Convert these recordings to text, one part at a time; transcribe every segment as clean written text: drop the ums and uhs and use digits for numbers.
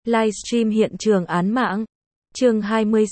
Livestream hiện trường án mạng. Chương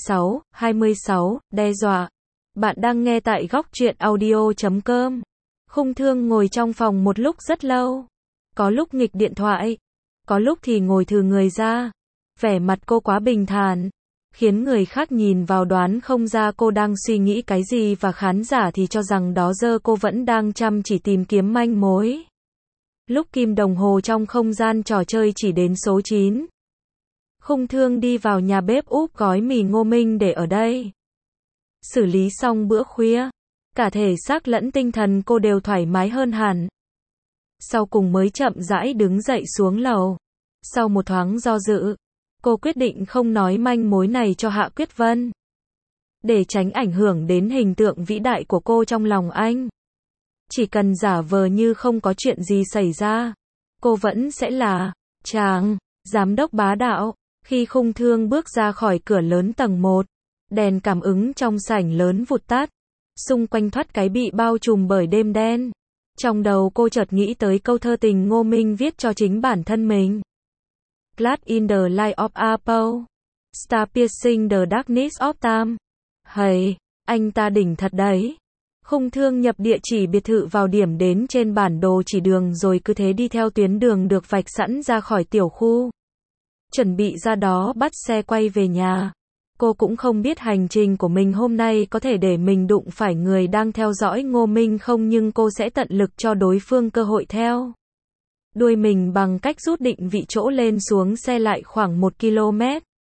26, đe dọa. Bạn đang nghe tại góc truyện audio.com. Khung Thương ngồi trong phòng một lúc rất lâu. Có lúc nghịch điện thoại, có lúc thì ngồi thừ người ra. Vẻ mặt cô quá bình thản, khiến người khác nhìn vào đoán không ra cô đang suy nghĩ cái gì, và khán giả thì cho rằng đó giờ cô vẫn đang chăm chỉ tìm kiếm manh mối. Lúc kim đồng hồ trong không gian trò chơi chỉ đến số 9, Khung Thương đi vào nhà bếp úp gói mì ngô minh để ở đây. Xử lý xong bữa khuya, cả thể xác lẫn tinh thần cô đều thoải mái hơn hẳn. Sau cùng mới chậm rãi đứng dậy xuống lầu. Sau một thoáng do dự, cô quyết định không nói manh mối này cho Hạ Quyết Vân, để tránh ảnh hưởng đến hình tượng vĩ đại của cô trong lòng anh. Chỉ cần giả vờ như không có chuyện gì xảy ra, cô vẫn sẽ là chàng giám đốc bá đạo. Khi Khung Thương bước ra khỏi cửa lớn tầng 1, đèn cảm ứng trong sảnh lớn vụt tắt, xung quanh thoát cái bị bao trùm bởi đêm đen. Trong đầu cô chợt nghĩ tới câu thơ tình Ngô Minh viết cho chính bản thân mình. Glad in the light of Apple, star piercing the darkness of time. Hầy, anh ta đỉnh thật đấy. Khung Thương nhập địa chỉ biệt thự vào điểm đến trên bản đồ chỉ đường, rồi cứ thế đi theo tuyến đường được vạch sẵn ra khỏi tiểu khu. Chuẩn bị ra đó bắt xe quay về nhà. Cô cũng không biết hành trình của mình hôm nay có thể để mình đụng phải người đang theo dõi Ngô Minh không, nhưng cô sẽ tận lực cho đối phương cơ hội theo đuôi mình bằng cách rút định vị chỗ lên xuống xe lại khoảng 1 km.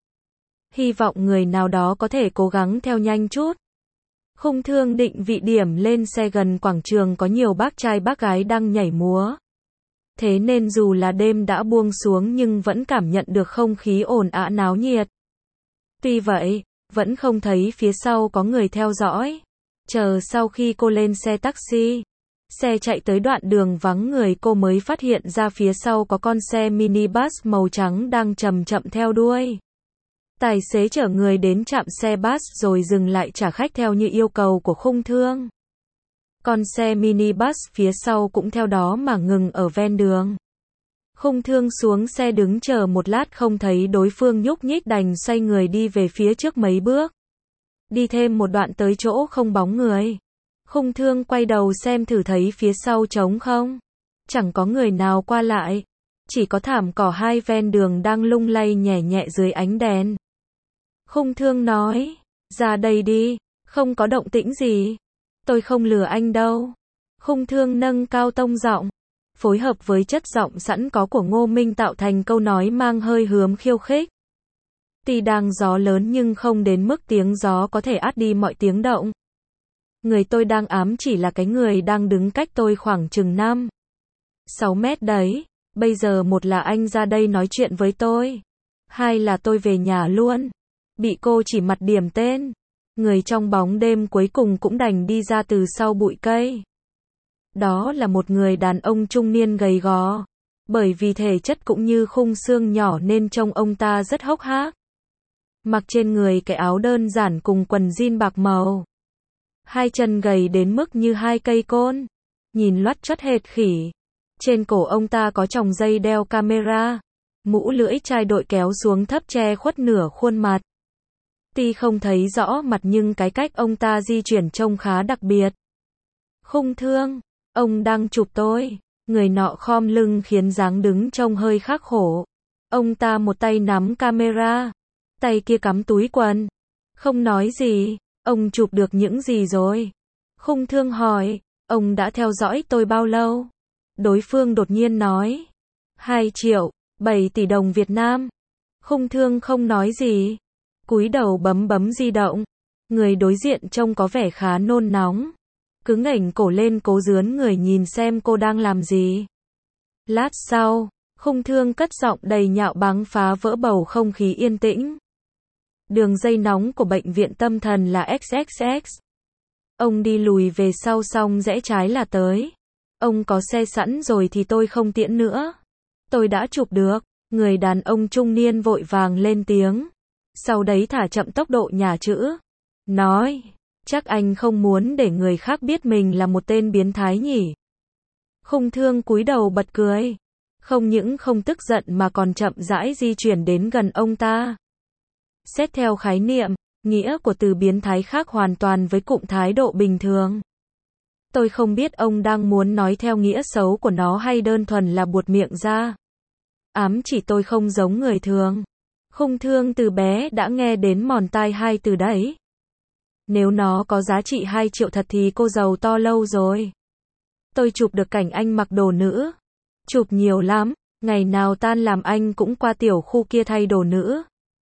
Hy vọng người nào đó có thể cố gắng theo nhanh chút. Khung Thương định vị điểm lên xe gần quảng trường có nhiều bác trai bác gái đang nhảy múa. Thế nên dù là đêm đã buông xuống nhưng vẫn cảm nhận được không khí ồn ào náo nhiệt. Tuy vậy, vẫn không thấy phía sau có người theo dõi. Chờ sau khi cô lên xe taxi, xe chạy tới đoạn đường vắng người, cô mới phát hiện ra phía sau có con xe minibus màu trắng đang chậm chậm theo đuôi. Tài xế chở người đến trạm xe bus rồi dừng lại trả khách theo như yêu cầu của Khung Thương. Con xe minibus phía sau cũng theo đó mà ngừng ở ven đường. Khung Thương xuống xe đứng chờ một lát không thấy đối phương nhúc nhích, đành xoay người đi về phía trước mấy bước. Đi thêm một đoạn tới chỗ không bóng người, Khung Thương quay đầu xem thử thấy phía sau trống không. Chẳng có người nào qua lại, chỉ có thảm cỏ hai ven đường đang lung lay nhẹ nhẹ dưới ánh đèn. Khung Thương nói, ra đây đi, không có động tĩnh gì. Tôi không lừa anh đâu. Khung Thương nâng cao tông giọng, phối hợp với chất giọng sẵn có của Ngô Minh tạo thành câu nói mang hơi hướng khiêu khích. Tuy đang gió lớn nhưng không đến mức tiếng gió có thể át đi mọi tiếng động. Người tôi đang ám chỉ là cái người đang đứng cách tôi khoảng chừng 5-6 mét đấy. Bây giờ một là anh ra đây nói chuyện với tôi, hai là tôi về nhà luôn. Bị cô chỉ mặt điểm tên, người trong bóng đêm cuối cùng cũng đành đi ra từ sau bụi cây. Đó là một người đàn ông trung niên gầy gò. Bởi vì thể chất cũng như khung xương nhỏ nên trông ông ta rất hốc hác. Mặc trên người cái áo đơn giản cùng quần jean bạc màu. Hai chân gầy đến mức như hai cây côn, nhìn loắt choắt hệt khỉ. Trên cổ ông ta có chồng dây đeo camera, mũ lưỡi chai đội kéo xuống thấp che khuất nửa khuôn mặt. Tuy không thấy rõ mặt nhưng cái cách ông ta di chuyển trông khá đặc biệt. Khung Thương, ông đang chụp tôi. Người nọ khom lưng khiến dáng đứng trông hơi khắc khổ. Ông ta một tay nắm camera, tay kia cắm túi quần. Không nói gì, ông chụp được những gì rồi? Khung Thương hỏi, ông đã theo dõi tôi bao lâu? Đối phương đột nhiên nói, 2 triệu, 7 tỷ đồng Việt Nam. Khung Thương không nói gì, cúi đầu bấm di động. Người đối diện trông có vẻ khá nôn nóng, cứ ngẩng cổ lên cố dướn người nhìn xem cô đang làm gì. Lát sau, Khung Thương cất giọng đầy nhạo báng phá vỡ bầu không khí yên tĩnh. Đường dây nóng của bệnh viện tâm thần là XXX. Ông đi lùi về sau xong rẽ trái là tới. Ông có xe sẵn rồi thì tôi không tiễn nữa. Tôi đã chụp được. Người đàn ông trung niên vội vàng lên tiếng. Sau đấy thả chậm tốc độ nhả chữ. Nói, chắc anh không muốn để người khác biết mình là một tên biến thái nhỉ? Khung Thương cúi đầu bật cười. Không những không tức giận mà còn chậm rãi di chuyển đến gần ông ta. Xét theo khái niệm, nghĩa của từ biến thái khác hoàn toàn với cụm thái độ bình thường. Tôi không biết ông đang muốn nói theo nghĩa xấu của nó hay đơn thuần là buột miệng ra. Ám chỉ tôi không giống người thường. Khung Thương từ bé đã nghe đến mòn tai hai từ đấy. Nếu nó có giá trị 2 triệu thật thì cô giàu to lâu rồi. Tôi chụp được cảnh anh mặc đồ nữ. Chụp nhiều lắm, ngày nào tan làm anh cũng qua tiểu khu kia thay đồ nữ.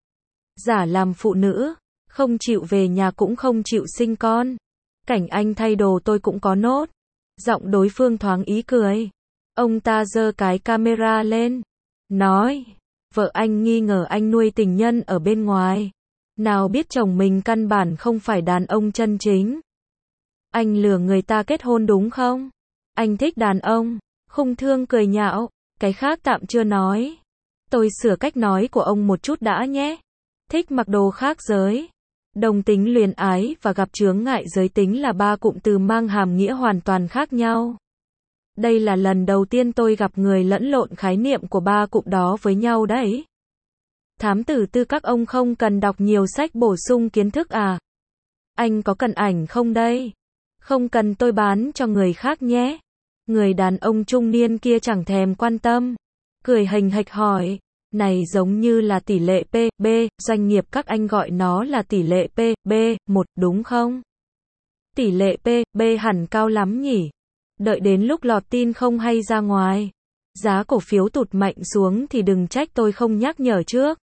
Giả làm phụ nữ, không chịu về nhà cũng không chịu sinh con. Cảnh anh thay đồ tôi cũng có nốt. Giọng đối phương thoáng ý cười. Ông ta giơ cái camera lên. Nói, vợ anh nghi ngờ anh nuôi tình nhân ở bên ngoài. Nào biết chồng mình căn bản không phải đàn ông chân chính. Anh lừa người ta kết hôn đúng không? Anh thích đàn ông. Khung Thương cười nhạo, cái khác tạm chưa nói. Tôi sửa cách nói của ông một chút đã nhé. Thích mặc đồ khác giới. Đồng tính luyến ái và gặp chướng ngại giới tính là ba cụm từ mang hàm nghĩa hoàn toàn khác nhau. Đây là lần đầu tiên tôi gặp người lẫn lộn khái niệm của ba cụm đó với nhau đấy. Thám tử tư các ông không cần đọc nhiều sách bổ sung kiến thức à? Anh có cần ảnh không đây? Không cần tôi bán cho người khác nhé. Người đàn ông trung niên kia chẳng thèm quan tâm. Cười hềnh hạch hỏi. Này giống như là tỷ lệ P/B, doanh nghiệp các anh gọi nó là tỷ lệ P/B1 đúng không? Tỷ lệ P/B hẳn cao lắm nhỉ? Đợi đến lúc lọt tin không hay ra ngoài. Giá cổ phiếu tụt mạnh xuống thì đừng trách tôi không nhắc nhở trước.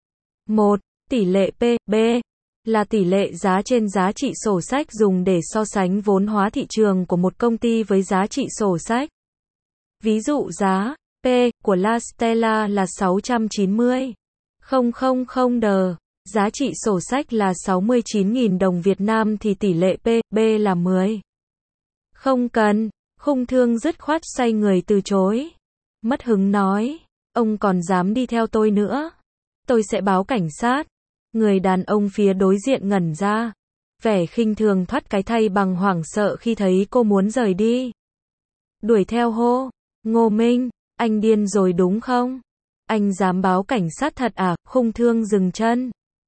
1. Tỷ lệ P/B là tỷ lệ giá trên giá trị sổ sách dùng để so sánh vốn hóa thị trường của một công ty với giá trị sổ sách. Ví dụ giá P của La Stella là 690.000 đờ, giá trị sổ sách là 69.000 đồng Việt Nam thì tỷ lệ P/B là 10. Không cần, Khung Thương dứt khoát xoay người từ chối. Mất hứng nói, ông còn dám đi theo tôi nữa. Tôi sẽ báo cảnh sát. Người đàn ông phía đối diện ngẩn ra. Vẻ khinh thường thoát cái thay bằng hoảng sợ khi thấy cô muốn rời đi. Đuổi theo hô. Ngô Minh, anh điên rồi đúng không? Anh dám báo cảnh sát thật à? Khung Thương dừng chân.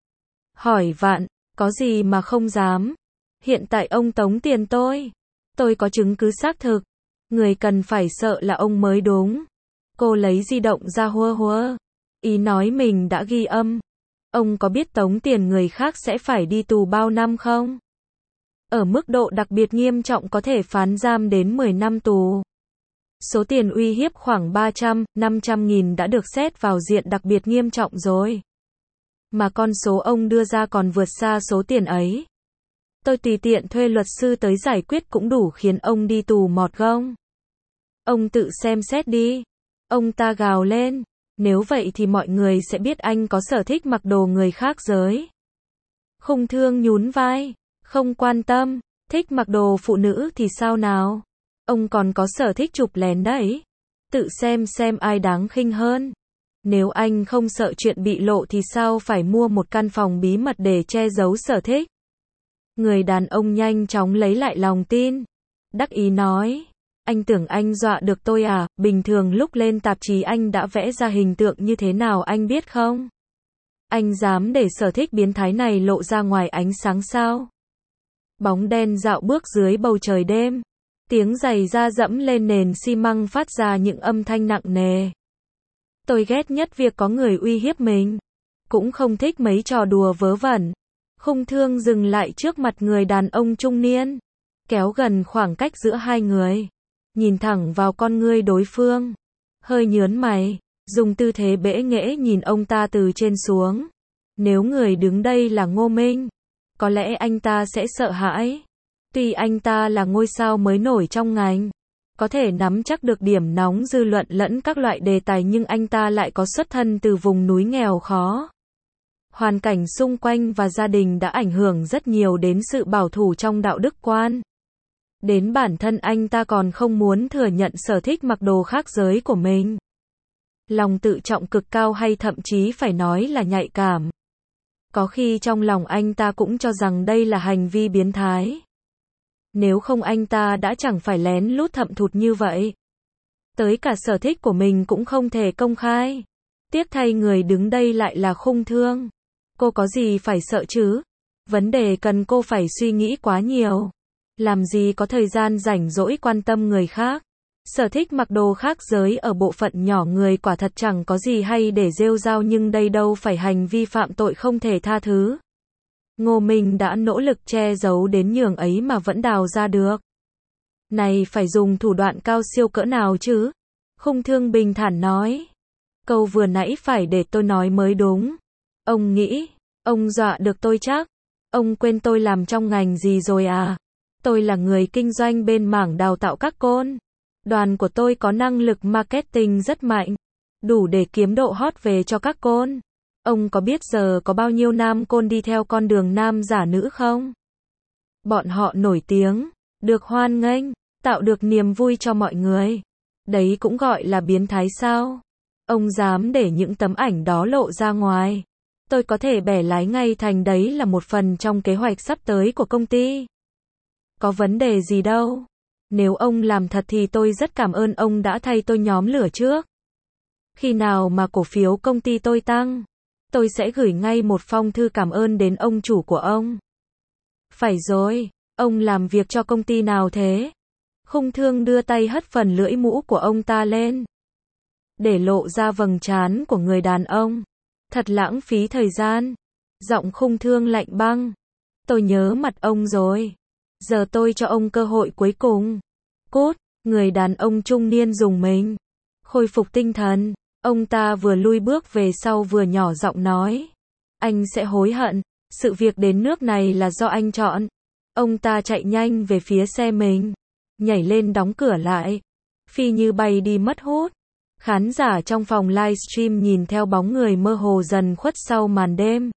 Hỏi vạn, có gì mà không dám? Hiện tại ông tống tiền tôi. Tôi có chứng cứ xác thực. Người cần phải sợ là ông mới đúng. Cô lấy di động ra hua. Ý nói mình đã ghi âm. Ông có biết tống tiền người khác sẽ phải đi tù bao năm không? Ở mức độ đặc biệt nghiêm trọng có thể phán giam đến 10 năm tù. Số tiền uy hiếp khoảng 300-500 nghìn đã được xét vào diện đặc biệt nghiêm trọng rồi. Mà con số ông đưa ra còn vượt xa số tiền ấy. Tôi tùy tiện thuê luật sư tới giải quyết cũng đủ khiến ông đi tù mọt gông. Ông tự xem xét đi. Ông ta gào lên. Nếu vậy thì mọi người sẽ biết anh có sở thích mặc đồ người khác giới. Khung Thương nhún vai. Không quan tâm. Thích mặc đồ phụ nữ thì sao nào? Ông còn có sở thích chụp lén đấy. Tự xem ai đáng khinh hơn. Nếu anh không sợ chuyện bị lộ thì sao phải mua một căn phòng bí mật để che giấu sở thích? Người đàn ông nhanh chóng lấy lại lòng tin. Đắc ý nói. Anh tưởng anh dọa được tôi à? Bình thường lúc lên tạp chí anh đã vẽ ra hình tượng như thế nào anh biết không? Anh dám để sở thích biến thái này lộ ra ngoài ánh sáng sao? Bóng đen dạo bước dưới bầu trời đêm. Tiếng giày da dẫm lên nền xi măng phát ra những âm thanh nặng nề. Tôi ghét nhất việc có người uy hiếp mình. Cũng không thích mấy trò đùa vớ vẩn. Khung Thương dừng lại trước mặt người đàn ông trung niên. Kéo gần khoảng cách giữa hai người. Nhìn thẳng vào con ngươi đối phương. Hơi nhớn mày. Dùng tư thế bẽ nghễ nhìn ông ta từ trên xuống. Nếu người đứng đây là Ngô Minh, có lẽ anh ta sẽ sợ hãi. Tuy anh ta là ngôi sao mới nổi trong ngành, có thể nắm chắc được điểm nóng dư luận lẫn các loại đề tài nhưng anh ta lại có xuất thân từ vùng núi nghèo khó. Hoàn cảnh xung quanh và gia đình đã ảnh hưởng rất nhiều đến sự bảo thủ trong đạo đức quan. Đến bản thân anh ta còn không muốn thừa nhận sở thích mặc đồ khác giới của mình. Lòng tự trọng cực cao hay thậm chí phải nói là nhạy cảm. Có khi trong lòng anh ta cũng cho rằng đây là hành vi biến thái. Nếu không anh ta đã chẳng phải lén lút thậm thụt như vậy. Tới cả sở thích của mình cũng không thể công khai. Tiếc thay người đứng đây lại là Khung Thương. Cô có gì phải sợ chứ? Vấn đề cần cô phải suy nghĩ quá nhiều. Làm gì có thời gian rảnh rỗi quan tâm người khác. Sở thích mặc đồ khác giới ở bộ phận nhỏ người quả thật chẳng có gì hay để rêu rao, nhưng đây đâu phải hành vi phạm tội không thể tha thứ. Ngô Minh đã nỗ lực che giấu đến nhường ấy mà vẫn đào ra được. Này phải dùng thủ đoạn cao siêu cỡ nào chứ? Khung Thương bình thản nói. Câu vừa nãy phải để tôi nói mới đúng. Ông nghĩ, ông dọa được tôi chắc. Ông quên tôi làm trong ngành gì rồi à? Tôi là người kinh doanh bên mảng đào tạo các côn. Đoàn của tôi có năng lực marketing rất mạnh. Đủ để kiếm độ hot về cho các côn. Ông có biết giờ có bao nhiêu nam côn đi theo con đường nam giả nữ không? Bọn họ nổi tiếng, được hoan nghênh, tạo được niềm vui cho mọi người. Đấy cũng gọi là biến thái sao? Ông dám để những tấm ảnh đó lộ ra ngoài. Tôi có thể bẻ lái ngay thành đấy là một phần trong kế hoạch sắp tới của công ty. Có vấn đề gì đâu. Nếu ông làm thật thì tôi rất cảm ơn ông đã thay tôi nhóm lửa trước. Khi nào mà cổ phiếu công ty tôi tăng, tôi sẽ gửi ngay một phong thư cảm ơn đến ông chủ của ông. Phải rồi, ông làm việc cho công ty nào thế? Khung Thương đưa tay hất phần lưỡi mũ của ông ta lên, để lộ ra vầng trán của người đàn ông. Thật lãng phí thời gian. Giọng Khung Thương lạnh băng. Tôi nhớ mặt ông rồi. Giờ tôi cho ông cơ hội cuối cùng. Cút, người đàn ông trung niên rùng mình. Khôi phục tinh thần, ông ta vừa lui bước về sau vừa nhỏ giọng nói. Anh sẽ hối hận, sự việc đến nước này là do anh chọn. Ông ta chạy nhanh về phía xe mình, nhảy lên đóng cửa lại, phi như bay đi mất hút. Khán giả trong phòng livestream nhìn theo bóng người mơ hồ dần khuất sau màn đêm.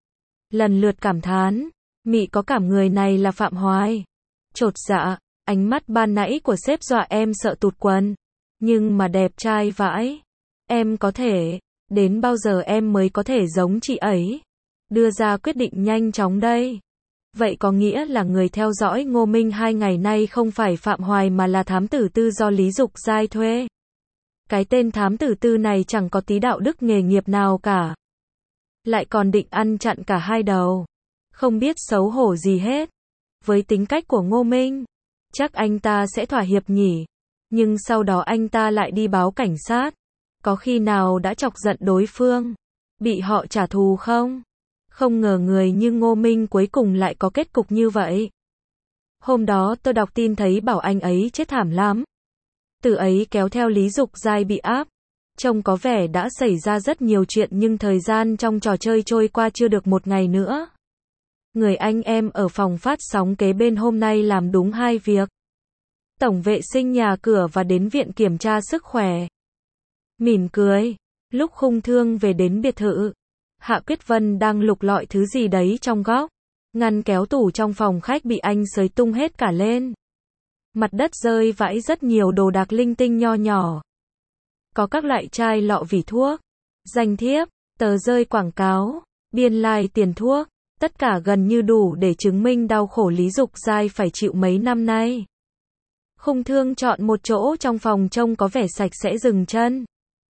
Lần lượt cảm thán, mị có cảm người này là Phạm Hoài. Chột dạ, ánh mắt ban nãy của sếp dọa em sợ tụt quần. Nhưng mà đẹp trai vãi. Em có thể, đến bao giờ em mới có thể giống chị ấy? Đưa ra quyết định nhanh chóng đây. Vậy có nghĩa là người theo dõi Ngô Minh 2 ngày nay không phải Phạm Hoài mà là thám tử tư do Lý Dục Giai thuê. Cái tên thám tử tư này chẳng có tí đạo đức nghề nghiệp nào cả. Lại còn định ăn chặn cả hai đầu. Không biết xấu hổ gì hết. Với tính cách của Ngô Minh, chắc anh ta sẽ thỏa hiệp nhỉ. Nhưng sau đó anh ta lại đi báo cảnh sát. Có khi nào đã chọc giận đối phương, bị họ trả thù không? Không ngờ người như Ngô Minh cuối cùng lại có kết cục như vậy. Hôm đó tôi đọc tin thấy bảo anh ấy chết thảm lắm. Từ ấy kéo theo Lý Dục Giai bị áp. Trông có vẻ đã xảy ra rất nhiều chuyện nhưng thời gian trong trò chơi trôi qua chưa được một ngày nữa. Người anh em ở phòng phát sóng kế bên hôm nay làm đúng 2 việc. Tổng vệ sinh nhà cửa và đến viện kiểm tra sức khỏe. Mỉm cười, lúc Khung Thương về đến biệt thự, Hạ Quyết Vân đang lục lọi thứ gì đấy trong góc. Ngăn kéo tủ trong phòng khách bị anh xới tung hết cả lên. Mặt đất rơi vãi rất nhiều đồ đạc linh tinh nho nhỏ. Có các loại chai lọ vỉ thuốc, danh thiếp, tờ rơi quảng cáo, biên lai tiền thuốc, tất cả gần như đủ để chứng minh đau khổ Lý Dục Giai phải chịu mấy năm nay. Khung Thương chọn một chỗ trong phòng trông có vẻ sạch sẽ dừng chân.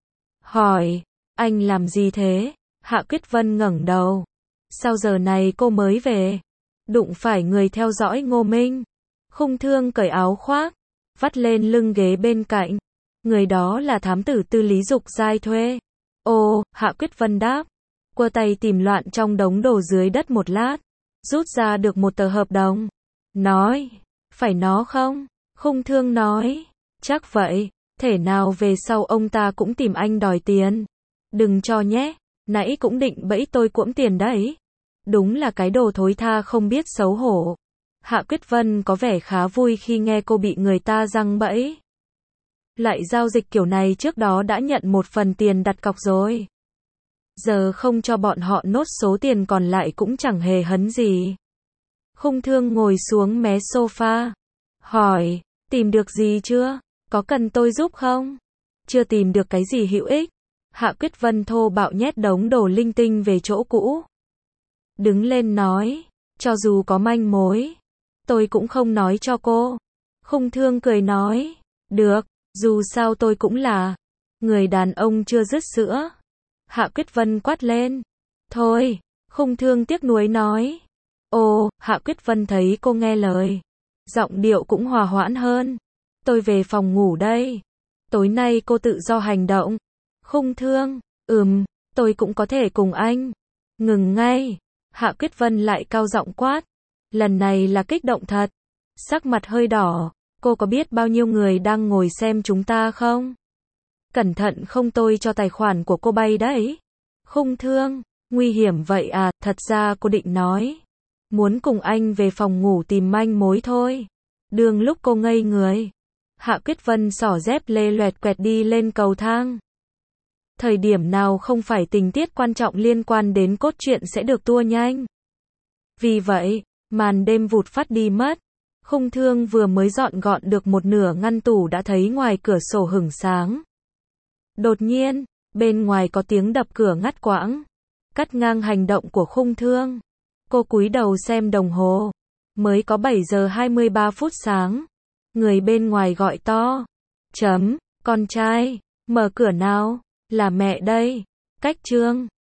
Hỏi, anh làm gì thế? Hạ Quyết Vân ngẩng đầu. Sao giờ này cô mới về? Đụng phải người theo dõi Ngô Minh. Khung Thương cởi áo khoác, vắt lên lưng ghế bên cạnh. Người đó là thám tử tư Lý Dục Giai thuê. Ồ, Hạ Quyết Vân đáp. Quơ tay tìm loạn trong đống đồ dưới đất một lát. Rút ra được một tờ hợp đồng. Nói, phải nó không? Khung Thương nói, chắc vậy. Thể nào về sau ông ta cũng tìm anh đòi tiền. Đừng cho nhé, nãy cũng định bẫy tôi cuỗm tiền đấy. Đúng là cái đồ thối tha không biết xấu hổ. Hạ Quyết Vân có vẻ khá vui khi nghe cô bị người ta giăng bẫy. Lại giao dịch kiểu này trước đó đã nhận một phần tiền đặt cọc rồi. Giờ không cho bọn họ nốt số tiền còn lại cũng chẳng hề hấn gì. Khung Thương ngồi xuống mé sofa. Hỏi, tìm được gì chưa? Có cần tôi giúp không? Chưa tìm được cái gì hữu ích. Hạ Quyết Vân thô bạo nhét đống đồ linh tinh về chỗ cũ. Đứng lên nói, cho dù có manh mối, tôi cũng không nói cho cô. Khung Thương cười nói, được, Dù sao tôi cũng là người đàn ông chưa dứt sữa. Hạ Quyết Vân quát lên. Thôi, Khung Thương tiếc nuối nói. Ồ, Hạ Quyết Vân thấy cô nghe lời. Giọng điệu cũng hòa hoãn hơn. Tôi về phòng ngủ đây. Tối nay cô tự do hành động. Khung Thương, tôi cũng có thể cùng anh. Ngừng ngay. Hạ Quyết Vân lại cao giọng quát. Lần này là kích động thật. Sắc mặt hơi đỏ. Cô có biết bao nhiêu người đang ngồi xem chúng ta không? Cẩn thận không tôi cho tài khoản của cô bay đấy. Khung Thương, nguy hiểm vậy à, thật ra cô định nói. Muốn cùng anh về phòng ngủ tìm manh mối thôi. Đường lúc cô ngây người. Hạ Quyết Vân xỏ dép lê loẹt quẹt đi lên cầu thang. Thời điểm nào không phải tình tiết quan trọng liên quan đến cốt truyện sẽ được tua nhanh. Vì vậy, màn đêm vụt phát đi mất. Khung Thương vừa mới dọn gọn được một nửa ngăn tủ đã thấy ngoài cửa sổ hửng sáng. Đột nhiên, bên ngoài có tiếng đập cửa ngắt quãng, cắt ngang hành động của Khung Thương. Cô cúi đầu xem đồng hồ, mới có 7 giờ 23 phút sáng. Người bên ngoài gọi to. Con trai, mở cửa nào, là mẹ đây. Cách Trương.